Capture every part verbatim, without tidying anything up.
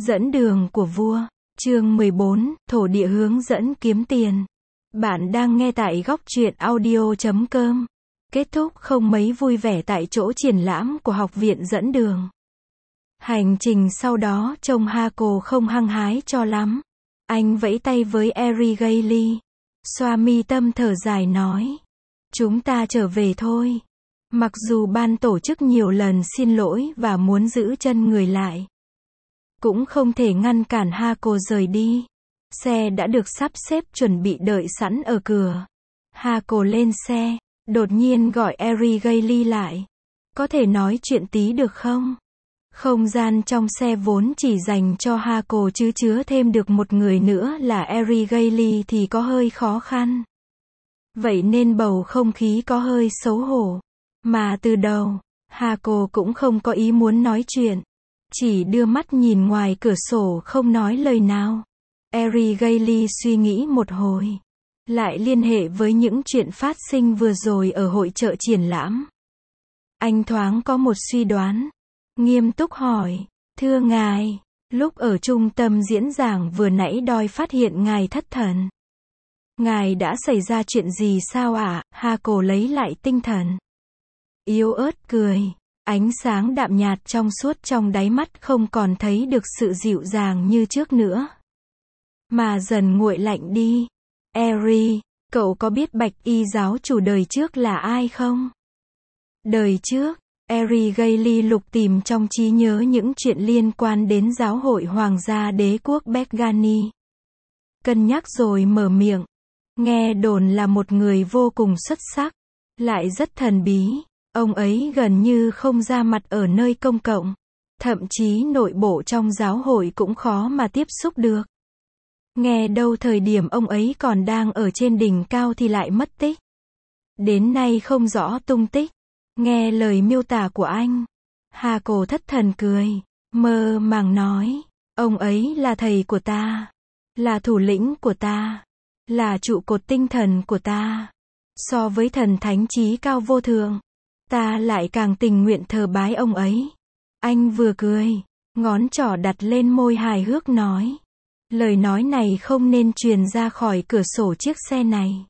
Dẫn đường của vua. Chương mười bốn, thổ địa hướng dẫn kiếm tiền. Bạn đang nghe tại góc truyện audio chấm com. Kết thúc không mấy vui vẻ tại chỗ triển lãm của học viện dẫn đường. Hành trình sau đó trông Hako không hăng hái cho lắm. Anh vẫy tay với Erigayli. Xoa mi tâm thở dài nói. Chúng ta trở về thôi. Mặc dù ban tổ chức nhiều lần xin lỗi và muốn giữ chân người lại, cũng không thể ngăn cản Hako rời đi. Xe đã được sắp xếp chuẩn bị đợi sẵn ở cửa. Hako lên xe, đột nhiên gọi Erigayli lại. Có thể nói chuyện tí được không? Không gian trong xe vốn chỉ dành cho Hako chứ chứa thêm được một người nữa là Erigayli thì có hơi khó khăn. Vậy nên bầu không khí có hơi xấu hổ. Mà từ đầu, Hako cũng không có ý muốn nói chuyện. Chỉ đưa mắt nhìn ngoài cửa sổ không nói lời nào. Erigayli suy nghĩ một hồi. Lại liên hệ với những chuyện phát sinh vừa rồi ở hội chợ triển lãm. Anh thoáng có một suy đoán. Nghiêm túc hỏi. Thưa ngài, lúc ở trung tâm diễn giảng vừa nãy đòi phát hiện ngài thất thần. Ngài đã xảy ra chuyện gì sao ạ? À? Hako lấy lại tinh thần. Yếu ớt cười. Ánh sáng đạm nhạt trong suốt trong đáy mắt không còn thấy được sự dịu dàng như trước nữa, mà dần nguội lạnh đi. Eri, cậu có biết bạch y giáo chủ đời trước là ai không? Đời trước, Erigayli lục tìm trong trí nhớ những chuyện liên quan đến giáo hội hoàng gia đế quốc Begani. Cân nhắc rồi mở miệng. Nghe đồn là một người vô cùng xuất sắc, lại rất thần bí. Ông ấy gần như không ra mặt ở nơi công cộng. Thậm chí nội bộ trong giáo hội cũng khó mà tiếp xúc được. Nghe đâu thời điểm ông ấy còn đang ở trên đỉnh cao thì lại mất tích. Đến nay không rõ tung tích. Nghe lời miêu tả của anh, Hako thất thần cười, mơ màng nói. Ông ấy là thầy của ta. Là thủ lĩnh của ta. Là trụ cột tinh thần của ta. So với thần thánh trí cao vô thượng, ta lại càng tình nguyện thờ bái ông ấy. Anh vừa cười, ngón trỏ đặt lên môi hài hước nói. Lời nói này không nên truyền ra khỏi cửa sổ chiếc xe này.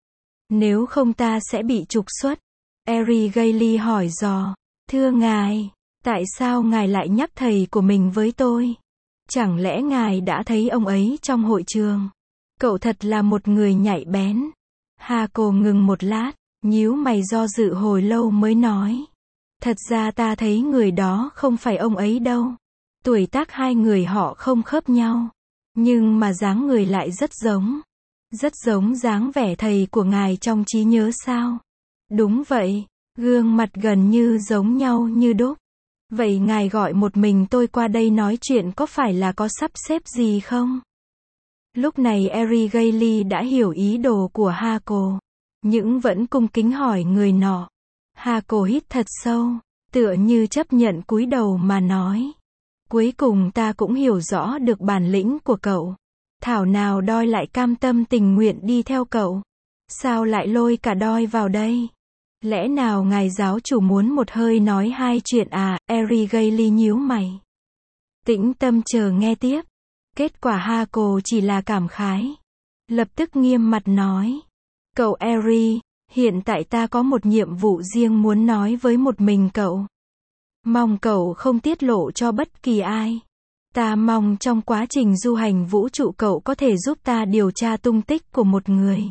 Nếu không ta sẽ bị trục xuất. Erigayli hỏi dò. Thưa ngài, tại sao ngài lại nhắc thầy của mình với tôi? Chẳng lẽ ngài đã thấy ông ấy trong hội trường? Cậu thật là một người nhạy bén. Hako ngừng một lát, nhíu mày do dự hồi lâu mới nói. Thật ra ta thấy người đó không phải ông ấy đâu. Tuổi tác hai người họ không khớp nhau. Nhưng mà dáng người lại rất giống. Rất giống dáng vẻ thầy của ngài trong trí nhớ sao? Đúng vậy, gương mặt gần như giống nhau như đúc. Vậy ngài gọi một mình tôi qua đây nói chuyện có phải là có sắp xếp gì không? Lúc này Erigayli đã hiểu ý đồ của Hako, nhưng vẫn cung kính hỏi người nọ. Hako hít thật sâu, tựa như chấp nhận cúi đầu mà nói. Cuối cùng ta cũng hiểu rõ được bản lĩnh của cậu. Thảo nào đoi lại cam tâm tình nguyện đi theo cậu. Sao lại lôi cả đoi vào đây? Lẽ nào ngài giáo chủ muốn một hơi nói hai chuyện à? Erigayli nhíu mày. Tĩnh tâm chờ nghe tiếp. Kết quả Hako chỉ là cảm khái. Lập tức nghiêm mặt nói. Cậu Eri, hiện tại ta có một nhiệm vụ riêng muốn nói với một mình cậu. Mong cậu không tiết lộ cho bất kỳ ai. Ta mong trong quá trình du hành vũ trụ cậu có thể giúp ta điều tra tung tích của một người.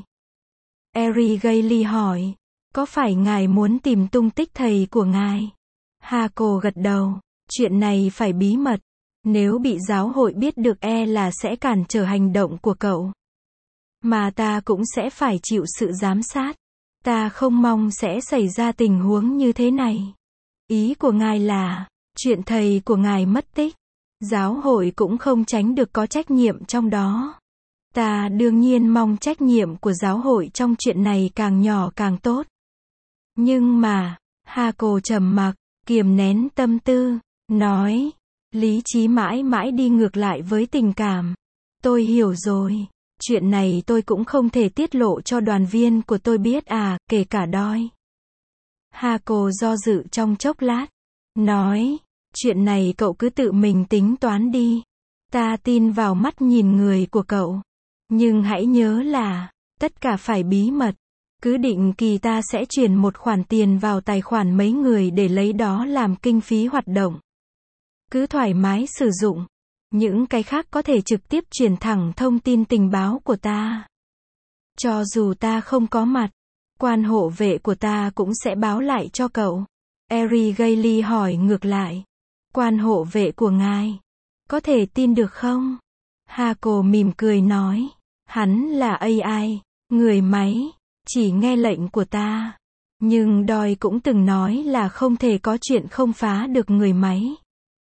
Erigayli hỏi. Có phải ngài muốn tìm tung tích thầy của ngài? Hako gật đầu. Chuyện này phải bí mật. Nếu bị giáo hội biết được e là sẽ cản trở hành động của cậu. Mà ta cũng sẽ phải chịu sự giám sát. Ta không mong sẽ xảy ra tình huống như thế này. Ý của ngài là, chuyện thầy của ngài mất tích, giáo hội cũng không tránh được có trách nhiệm trong đó. Ta đương nhiên mong trách nhiệm của giáo hội trong chuyện này càng nhỏ càng tốt. Nhưng mà, Hako trầm mặc, kiềm nén tâm tư, nói, lý trí mãi mãi đi ngược lại với tình cảm. Tôi hiểu rồi, chuyện này tôi cũng không thể tiết lộ cho đoàn viên của tôi biết à, kể cả đoi. Hako do dự trong chốc lát, nói, chuyện này cậu cứ tự mình tính toán đi. Ta tin vào mắt nhìn người của cậu. Nhưng hãy nhớ là, tất cả phải bí mật. Cứ định kỳ ta sẽ chuyển một khoản tiền vào tài khoản mấy người để lấy đó làm kinh phí hoạt động. Cứ thoải mái sử dụng. Những cái khác có thể trực tiếp truyền thẳng thông tin tình báo của ta. Cho dù ta không có mặt, quan hộ vệ của ta cũng sẽ báo lại cho cậu. Eri Gailey hỏi ngược lại. Quan hộ vệ của ngài, có thể tin được không? Hako mỉm cười nói. Hắn là a i, người máy, chỉ nghe lệnh của ta. Nhưng Doi cũng từng nói là không thể có chuyện không phá được người máy.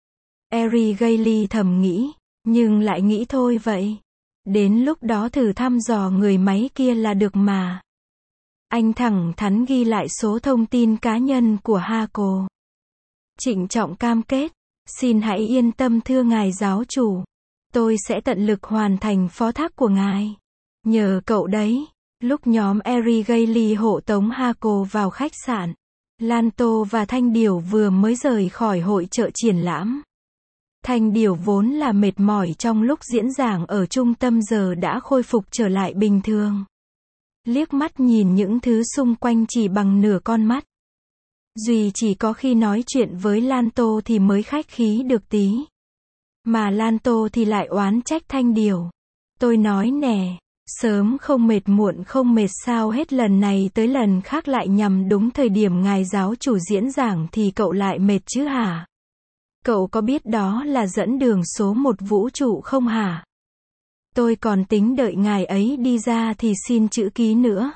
Eri Gailey thầm nghĩ, nhưng lại nghĩ thôi vậy. Đến lúc đó thử thăm dò người máy kia là được mà. Anh thẳng thắn ghi lại số thông tin cá nhân của Hako. Trịnh trọng cam kết, xin hãy yên tâm thưa ngài giáo chủ. Tôi sẽ tận lực hoàn thành phó thác của ngài. Nhờ cậu đấy. Lúc nhóm Eri Gailey hộ tống Hako vào khách sạn, Lanto và Thanh Điểu vừa mới rời khỏi hội chợ triển lãm. Thanh Điểu vốn là mệt mỏi trong lúc diễn giảng ở trung tâm giờ đã khôi phục trở lại bình thường. Liếc mắt nhìn những thứ xung quanh chỉ bằng nửa con mắt. Duy chỉ có khi nói chuyện với Lanto thì mới khách khí được tí. Mà Lanto thì lại oán trách Thanh Điểu. Tôi nói nè, sớm không mệt muộn không mệt sao hết, lần này tới lần khác lại nhằm đúng thời điểm ngài giáo chủ diễn giảng thì cậu lại mệt chứ hả? Cậu có biết đó là dẫn đường số một vũ trụ không hả? Tôi còn tính đợi ngài ấy đi ra thì xin chữ ký nữa.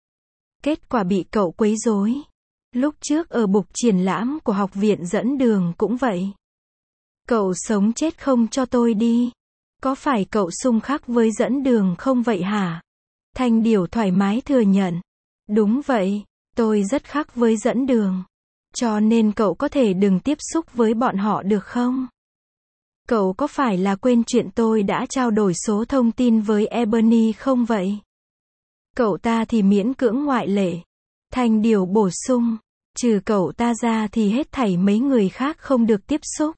Kết quả bị cậu quấy rối. Lúc trước ở bục triển lãm của học viện dẫn đường cũng vậy. Cậu sống chết không cho tôi đi. Có phải cậu xung khắc với dẫn đường không vậy hả? Thanh Điểu thoải mái thừa nhận. Đúng vậy, tôi rất khắc với dẫn đường. Cho nên cậu có thể đừng tiếp xúc với bọn họ được không? Cậu có phải là quên chuyện tôi đã trao đổi số thông tin với Ebony không vậy? Cậu ta thì miễn cưỡng ngoại lệ. Thanh Điểu bổ sung. Trừ cậu ta ra thì hết thảy mấy người khác không được tiếp xúc.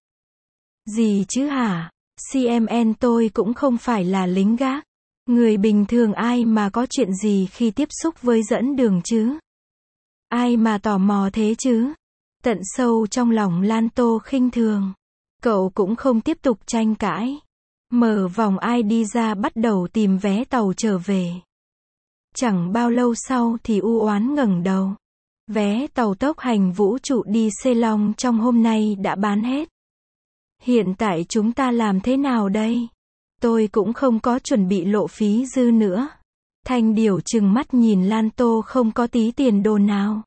Gì chứ hả? xê em en tôi cũng không phải là lính gác. Người bình thường ai mà có chuyện gì khi tiếp xúc với dẫn đường chứ? Ai mà tò mò thế chứ? Tận sâu trong lòng Lanto khinh thường. Cậu cũng không tiếp tục tranh cãi. Mở vòng i đê ra bắt đầu tìm vé tàu trở về. Chẳng bao lâu sau thì u oán ngẩng đầu. Vé tàu tốc hành vũ trụ đi Ceylon trong hôm nay đã bán hết. Hiện tại chúng ta làm thế nào đây? Tôi cũng không có chuẩn bị lộ phí dư nữa. Thanh Điểu trừng mắt nhìn Lanto không có tí tiền đồ nào.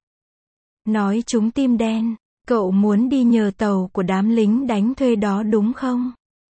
Nói chúng tim đen, cậu muốn đi nhờ tàu của đám lính đánh thuê đó đúng không?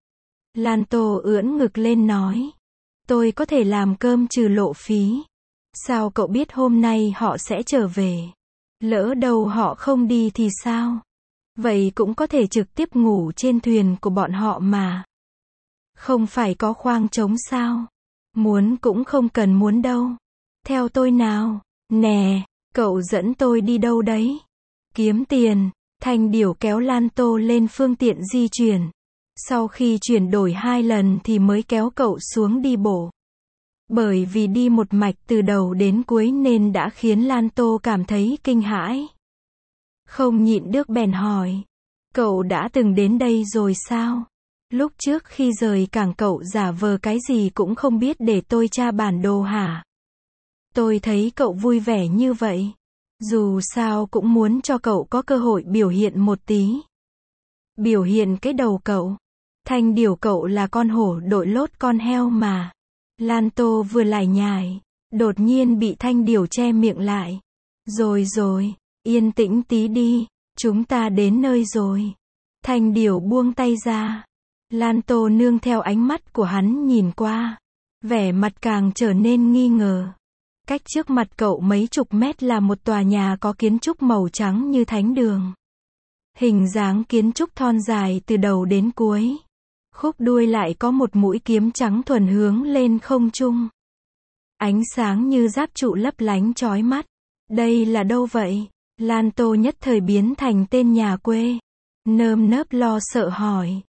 Lanto ưỡn ngực lên nói. Tôi có thể làm cơm trừ lộ phí. Sao cậu biết hôm nay họ sẽ trở về? Lỡ đâu họ không đi thì sao? Vậy cũng có thể trực tiếp ngủ trên thuyền của bọn họ mà. Không phải có khoang trống sao? Muốn cũng không cần muốn đâu. Theo tôi nào. Nè, cậu dẫn tôi đi đâu đấy? Kiếm tiền. Thanh Điểu kéo Lanto lên phương tiện di chuyển. Sau khi chuyển đổi hai lần thì mới kéo cậu xuống đi bộ. Bởi vì đi một mạch từ đầu đến cuối nên đã khiến Lanto cảm thấy kinh hãi. Không nhịn được bèn hỏi. Cậu đã từng đến đây rồi sao? Lúc trước khi rời cảng cậu giả vờ cái gì cũng không biết để tôi tra bản đồ hả? Tôi thấy cậu vui vẻ như vậy. Dù sao cũng muốn cho cậu có cơ hội biểu hiện một tí. Biểu hiện cái đầu cậu. Thanh Điểu cậu là con hổ đội lốt con heo mà. Lanto vừa lải nhải. Đột nhiên bị Thanh Điểu che miệng lại. Rồi rồi, yên tĩnh tí đi. Chúng ta đến nơi rồi. Thanh Điểu buông tay ra. Lanto nương theo ánh mắt của hắn nhìn qua. Vẻ mặt càng trở nên nghi ngờ. Cách trước mặt cậu mấy chục mét là một tòa nhà có kiến trúc màu trắng như thánh đường. Hình dáng kiến trúc thon dài từ đầu đến cuối. Khúc đuôi lại có một mũi kiếm trắng thuần hướng lên không trung. Ánh sáng như giáp trụ lấp lánh chói mắt. Đây là đâu vậy? Lanto nhất thời biến thành tên nhà quê. Nơm nớp lo sợ hỏi.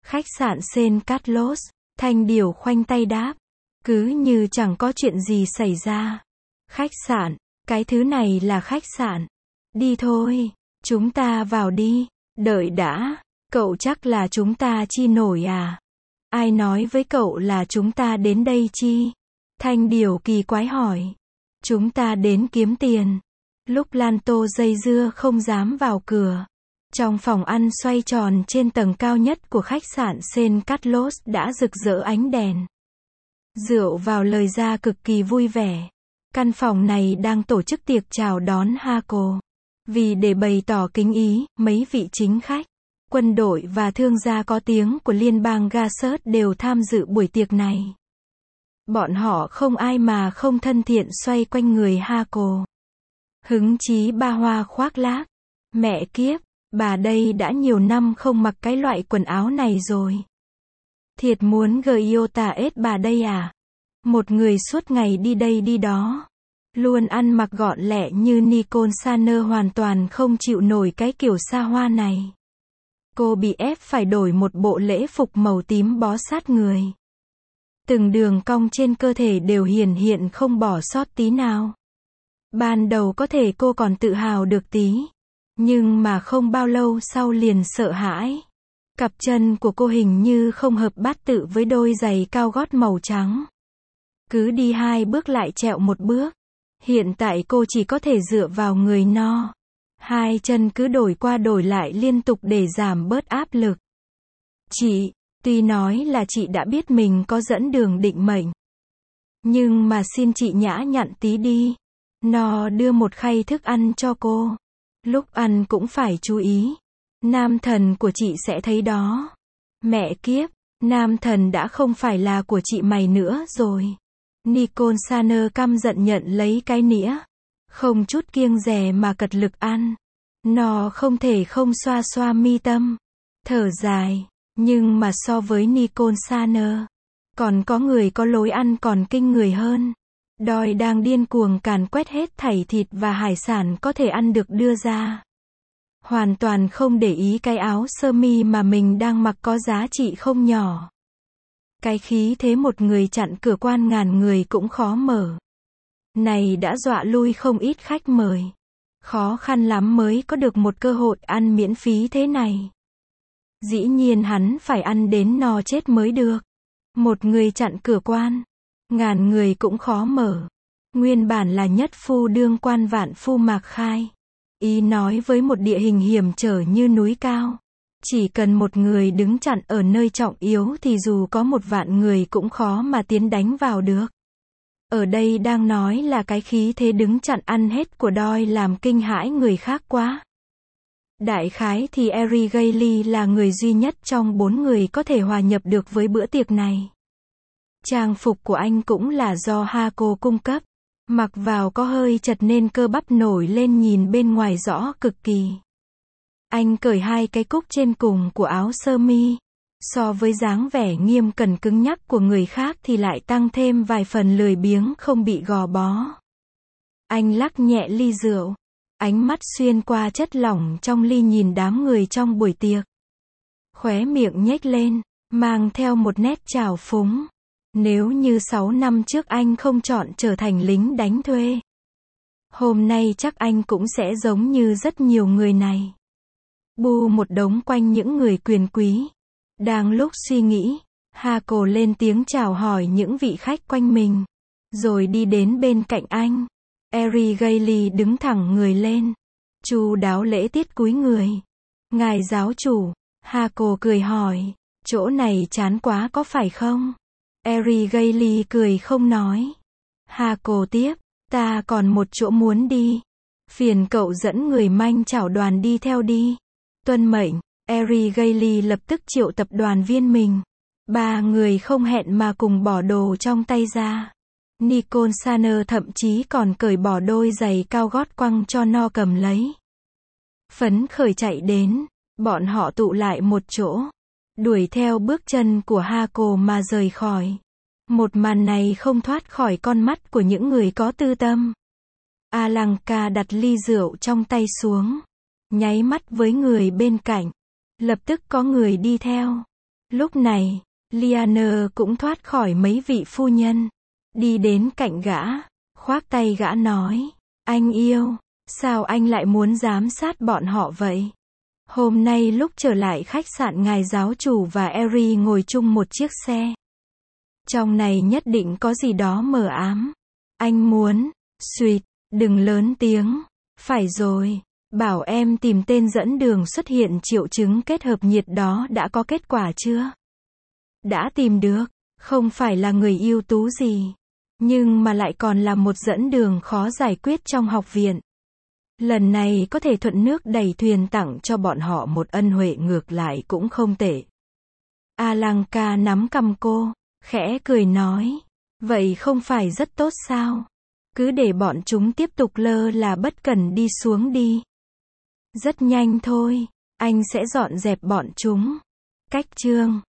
Khách sạn Saint Carlos, Thanh Điều khoanh tay đáp. Cứ như chẳng có chuyện gì xảy ra. Khách sạn, cái thứ này là khách sạn. Đi thôi, chúng ta vào đi. Đợi đã, cậu chắc là chúng ta chi nổi à? Ai nói với cậu là chúng ta đến đây chi? Thanh Điều kỳ quái hỏi. Chúng ta đến kiếm tiền. Lúc Lan Tô dây dưa không dám vào cửa. Trong phòng ăn xoay tròn trên tầng cao nhất của khách sạn Saint Carlos đã rực rỡ ánh đèn. Rượu vào lời ra cực kỳ vui vẻ. Căn phòng này đang tổ chức tiệc chào đón Hako. Vì để bày tỏ kính ý, mấy vị chính khách, quân đội và thương gia có tiếng của liên bang Gasset đều tham dự buổi tiệc này. Bọn họ không ai mà không thân thiện xoay quanh người Hako. Hứng chí ba hoa khoác lác. Mẹ kiếp, bà đây đã nhiều năm không mặc cái loại quần áo này rồi. Thiệt muốn Giota ết bà đây à? Một người suốt ngày đi đây đi đó. Luôn ăn mặc gọn lẹ như Nicole Saner hoàn toàn không chịu nổi cái kiểu xa hoa này. Cô bị ép phải đổi một bộ lễ phục màu tím bó sát người. Từng đường cong trên cơ thể đều hiển hiện không bỏ sót tí nào. Ban đầu có thể cô còn tự hào được tí. Nhưng mà không bao lâu sau liền sợ hãi. Cặp chân của cô hình như không hợp bát tự với đôi giày cao gót màu trắng. Cứ đi hai bước lại trẹo một bước. Hiện tại cô chỉ có thể dựa vào người no. Hai chân cứ đổi qua đổi lại liên tục để giảm bớt áp lực. Chị, tuy nói là chị đã biết mình có dẫn đường định mệnh. Nhưng mà xin chị nhã nhặn tí đi. No đưa một khay thức ăn cho cô. Lúc ăn cũng phải chú ý. Nam thần của chị sẽ thấy đó. Mẹ kiếp, nam thần đã không phải là của chị mày nữa rồi. Nicole Saner căm giận nhận lấy cái nĩa. Không chút kiêng dè mà cật lực ăn. Nó không thể không xoa xoa mi tâm. Thở dài. Nhưng mà so với Nicole Saner, còn có người có lối ăn còn kinh người hơn. Đòi đang điên cuồng càn quét hết thảy thịt và hải sản có thể ăn được đưa ra. Hoàn toàn không để ý cái áo sơ mi mà mình đang mặc có giá trị không nhỏ. Cái khí thế một người chặn cửa quan ngàn người cũng khó mở. Này đã dọa lui không ít khách mời. Khó khăn lắm mới có được một cơ hội ăn miễn phí thế này. Dĩ nhiên hắn phải ăn đến no chết mới được. Một người chặn cửa quan. Ngàn người cũng khó mở. Nguyên bản là nhất phu đương quan vạn phu mạc khai. Ý nói với một địa hình hiểm trở như núi cao. Chỉ cần một người đứng chặn ở nơi trọng yếu thì dù có một vạn người cũng khó mà tiến đánh vào được. Ở đây đang nói là cái khí thế đứng chặn ăn hết của Doi làm kinh hãi người khác quá. Đại khái thì Eric Gailey là người duy nhất trong bốn người có thể hòa nhập được với bữa tiệc này. Trang phục của anh cũng là do Hako cung cấp. Mặc vào có hơi chật nên cơ bắp nổi lên nhìn bên ngoài rõ cực kỳ. Anh cởi hai cái cúc trên cùng của áo sơ mi. So với dáng vẻ nghiêm cẩn cứng nhắc của người khác thì lại tăng thêm vài phần lười biếng không bị gò bó. Anh lắc nhẹ ly rượu. Ánh mắt xuyên qua chất lỏng trong ly nhìn đám người trong buổi tiệc. Khóe miệng nhếch lên, mang theo một nét trào phúng. Nếu như sáu năm trước anh không chọn trở thành lính đánh thuê, hôm nay chắc anh cũng sẽ giống như rất nhiều người này. Bu một đống quanh những người quyền quý. Đang lúc suy nghĩ, Hako lên tiếng chào hỏi những vị khách quanh mình. Rồi đi đến bên cạnh anh. Eric Gailey đứng thẳng người lên. Chu đáo lễ tiết cúi người. Ngài giáo chủ. Hako cười hỏi. Chỗ này chán quá có phải không? Eric Gailey cười không nói. Hako tiếp. Ta còn một chỗ muốn đi. Phiền cậu dẫn người manh chảo đoàn đi theo đi. Tuân mệnh. Eric Gailey lập tức triệu tập đoàn viên mình. Ba người không hẹn mà cùng bỏ đồ trong tay ra. Nicole Saner thậm chí còn cởi bỏ đôi giày cao gót quăng cho no cầm lấy. Phấn khởi chạy đến. Bọn họ tụ lại một chỗ. Đuổi theo bước chân của Hako mà rời khỏi. Một màn này không thoát khỏi con mắt của những người có tư tâm. Alanka đặt ly rượu trong tay xuống. Nháy mắt với người bên cạnh. Lập tức có người đi theo. Lúc này, Liana cũng thoát khỏi mấy vị phu nhân. Đi đến cạnh gã, khoác tay gã nói, anh yêu, sao anh lại muốn giám sát bọn họ vậy? Hôm nay lúc trở lại khách sạn ngài giáo chủ và Eri ngồi chung một chiếc xe. Trong này nhất định có gì đó mờ ám. Anh muốn, suýt, đừng lớn tiếng. Phải rồi, bảo em tìm tên dẫn đường xuất hiện triệu chứng kết hợp nhiệt đó đã có kết quả chưa? Đã tìm được, không phải là người ưu tú gì. Nhưng mà lại còn là một dẫn đường khó giải quyết trong học viện. Lần này có thể thuận nước đẩy thuyền tặng cho bọn họ một ân huệ ngược lại cũng không tệ. Alanka nắm cằm cô, khẽ cười nói. Vậy không phải rất tốt sao? Cứ để bọn chúng tiếp tục lơ là bất cẩn đi xuống đi. Rất nhanh thôi, anh sẽ dọn dẹp bọn chúng. Cách chương